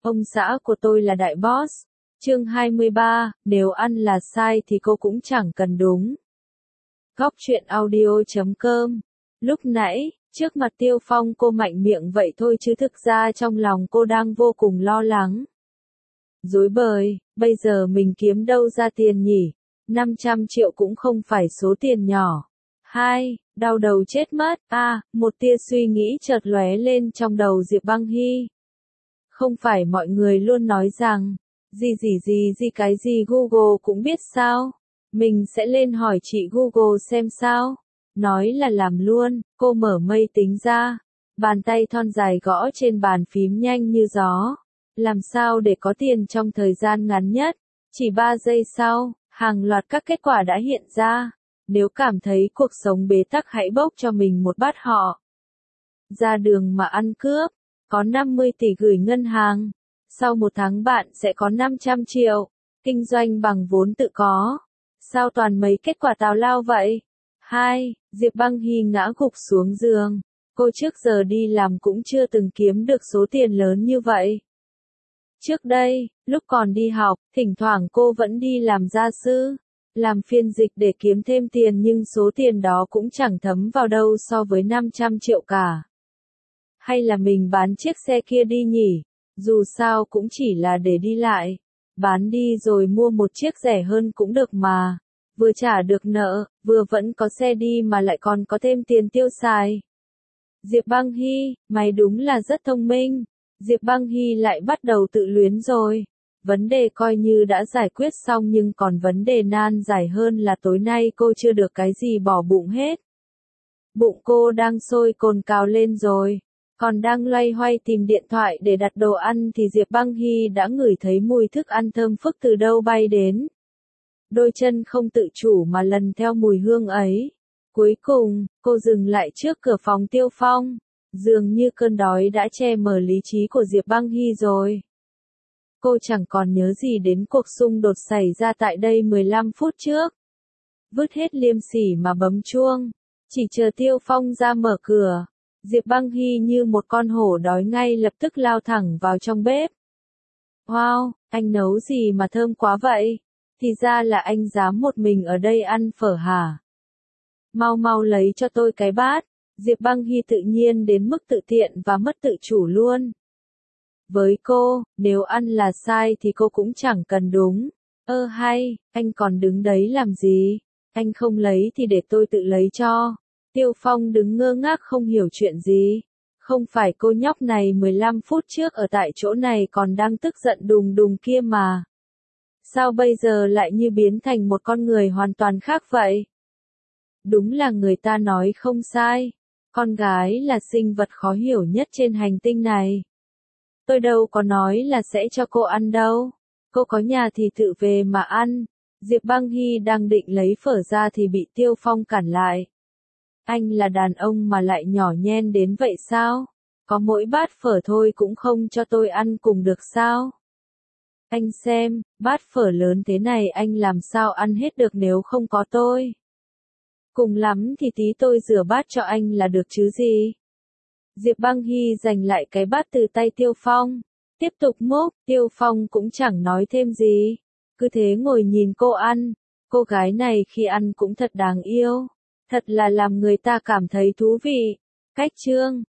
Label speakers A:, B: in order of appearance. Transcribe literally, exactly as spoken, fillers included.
A: Ông xã của tôi là đại boss. Chương hai mươi ba, nếu ăn là sai thì cô cũng chẳng cần đúng. Góc truyện audio chấm com. Lúc nãy, trước mặt Tiêu Phong cô mạnh miệng vậy thôi chứ thực ra trong lòng cô đang vô cùng lo lắng. Rối bời, bây giờ mình kiếm đâu ra tiền nhỉ? năm trăm triệu cũng không phải số tiền nhỏ. Hai, đau đầu chết mất. A, à, một tia suy nghĩ chợt lóe lên trong đầu Diệp Băng Hy. Không phải mọi người luôn nói rằng, gì gì gì gì cái gì Google cũng biết sao? Mình sẽ lên hỏi chị Google xem sao. Nói là làm luôn, cô mở máy tính ra. Bàn tay thon dài gõ trên bàn phím nhanh như gió. Làm sao để có tiền trong thời gian ngắn nhất? Chỉ ba giây sau, hàng loạt các kết quả đã hiện ra. Nếu cảm thấy cuộc sống bế tắc hãy bốc cho mình một bát họ. Ra đường mà ăn cướp, có năm mươi tỷ gửi ngân hàng. Sau một tháng bạn sẽ có năm trăm triệu. Kinh doanh bằng vốn tự có. Sao toàn mấy kết quả tào lao vậy? Hai, Diệp Băng Hy ngã gục xuống giường. Cô trước giờ đi làm cũng chưa từng kiếm được số tiền lớn như vậy. Trước đây, lúc còn đi học, thỉnh thoảng cô vẫn đi làm gia sư, làm phiên dịch để kiếm thêm tiền nhưng số tiền đó cũng chẳng thấm vào đâu so với năm trăm triệu cả. Hay là mình bán chiếc xe kia đi nhỉ? Dù sao cũng chỉ là để đi lại. Bán đi rồi mua một chiếc rẻ hơn cũng được mà. Vừa trả được nợ, vừa vẫn có xe đi mà lại còn có thêm tiền tiêu xài. Diệp Băng Hy, mày đúng là rất thông minh. Diệp Băng Hy lại bắt đầu tự luyến rồi. Vấn đề coi như đã giải quyết xong nhưng còn vấn đề nan giải hơn là tối nay cô chưa được cái gì bỏ bụng hết. Bụng cô đang sôi cồn cào lên rồi. Còn đang loay hoay tìm điện thoại để đặt đồ ăn thì Diệp Băng Hy đã ngửi thấy mùi thức ăn thơm phức từ đâu bay đến. Đôi chân không tự chủ mà lần theo mùi hương ấy. Cuối cùng, cô dừng lại trước cửa phòng Tiêu Phong. Dường như cơn đói đã che mờ lý trí của Diệp Băng Hy rồi. Cô chẳng còn nhớ gì đến cuộc xung đột xảy ra tại đây mười lăm phút trước. Vứt hết liêm sỉ mà bấm chuông. Chỉ chờ Tiêu Phong ra mở cửa. Diệp Băng Hy như một con hổ đói ngay lập tức lao thẳng vào trong bếp. Wow, anh nấu gì mà thơm quá vậy? Thì ra là anh dám một mình ở đây ăn phở hả? Mau mau lấy cho tôi cái bát. Diệp Băng Hy tự nhiên đến mức tự tiện và mất tự chủ luôn. Với cô, nếu ăn là sai thì cô cũng chẳng cần đúng. Ơ hay, anh còn đứng đấy làm gì? Anh không lấy thì để tôi tự lấy cho. Tiêu Phong đứng ngơ ngác không hiểu chuyện gì. Không phải cô nhóc này mười lăm phút trước ở tại chỗ này còn đang tức giận đùng đùng kia mà. Sao bây giờ lại như biến thành một con người hoàn toàn khác vậy? Đúng là người ta nói không sai. Con gái là sinh vật khó hiểu nhất trên hành tinh này. Tôi đâu có nói là sẽ cho cô ăn đâu. Cô có nhà thì tự về mà ăn. Diệp Băng Hy đang định lấy phở ra thì bị Tiêu Phong cản lại. Anh là đàn ông mà lại nhỏ nhen đến vậy sao? Có mỗi bát phở thôi cũng không cho tôi ăn cùng được sao? Anh xem, bát phở lớn thế này anh làm sao ăn hết được nếu không có tôi? Cùng lắm thì tí tôi rửa bát cho anh là được chứ gì? Diệp Băng Hy giành lại cái bát từ tay Tiêu Phong. Tiếp tục múc, Tiêu Phong cũng chẳng nói thêm gì. Cứ thế ngồi nhìn cô ăn. Cô gái này khi ăn cũng thật đáng yêu. Thật là làm người ta cảm thấy thú vị. Cách chương